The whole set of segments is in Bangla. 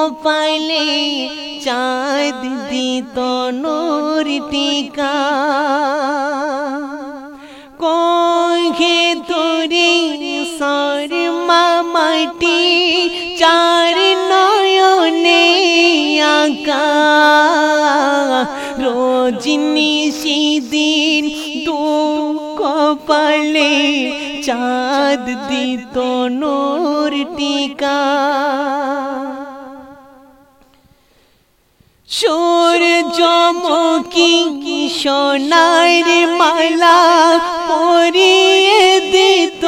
কপালে চাঁদ দিত নূর টিকা কোহে তোরে শর্মা মাটি চার নয়নে আঁকা রোজ নিশিদিন দু কপালে চাঁদ দিত নূর টিকা সূর্যমুখী সোনার মালা পরিয়ে দিত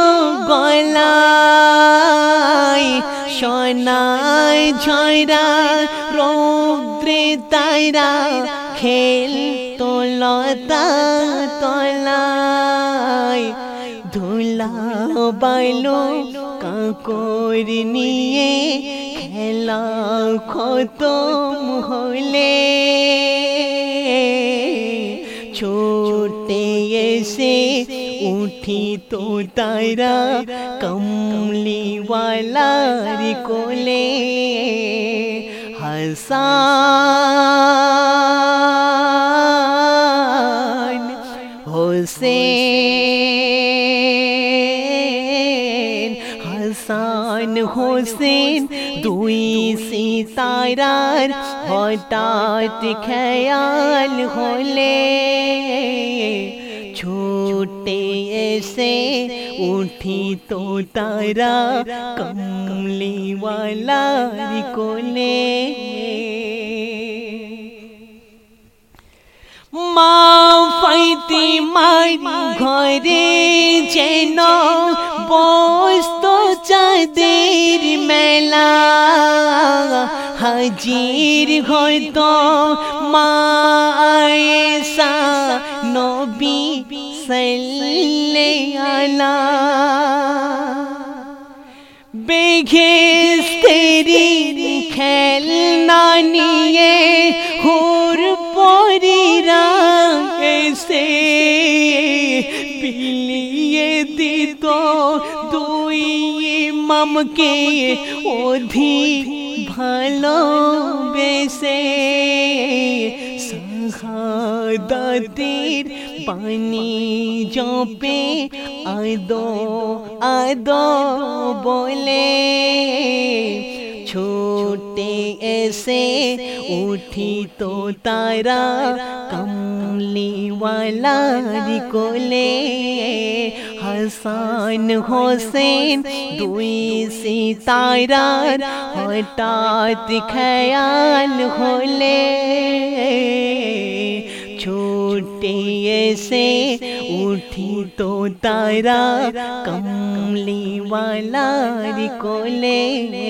গলায় সোনায় ঝরা রৌদ্রে তারা খেলতো লতা তলায় ধুলা বাইলো কাকর নিয়ে খেলা খতম হলে ছোটে এসে উঠিত তারা কমলিওয়ালার কোলে হাসান হোসেন হাসান হোসেন দুই সিতারার হঠাৎ খেয়াল হলে ছুটে এসে উঠিত তারা কমলিওয়ালার কোলে মা ফাতিমার ঘরে যেন বসতো চাঁদের মেলা হাজির হয়তো মা আয়েশা নবী সাল্লাল্লাহু আলা বেহেশতের খেলনা নিয়ে হুর পরীরা এসে বিলিয়ে দিত দুই ইমামকে অধিক ভালোবেসে শাহাদাতের পানি জপে আদো আদো বলে ছোটে এসে উঠিত তারা কমলিওয়ালার কোলে হাসান হোসেন দুই সিতারার হঠাৎ খেয়াল হলে ছুটে এসে উঠিত তারা কমলিওয়ালার কোলে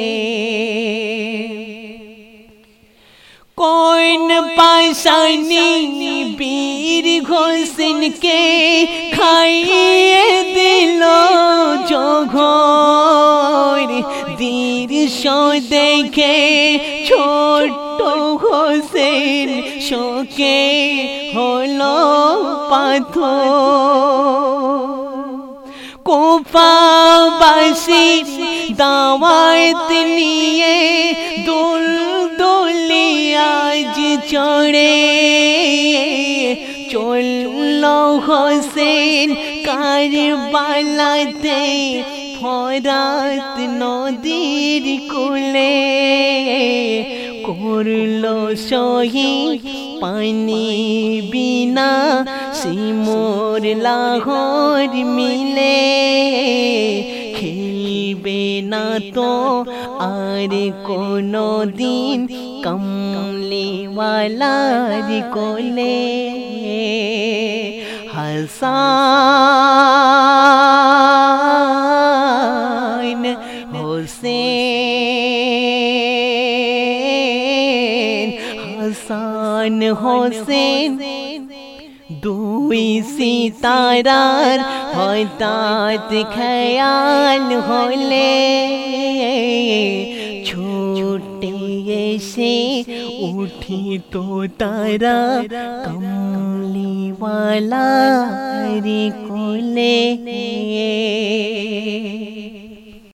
কোন পাশানি বীর হোসেনকে খাইয়ে দিল জঘর দৃশ্য দেখে ছোট্ট হোসেন শোকে হলো পাথর কুফাবাসী দাওয়াত নিয়ে দুলদুলি আজ চড়ে চলল হোসেন কারবালাতে ফরাত নদীর কূলে করলো শহীদ পানি বিনা সিমোর লাহোর মিলে খেলবে না তো আর কোনো দিন কমলিওয়ালার কোলে হাসান হোসেন হাসান হোসেন দুই সিতারার হঠাৎ খেয়াল হলে ছুটে এসে উঠিত তারা কমলিওয়ালার কোলে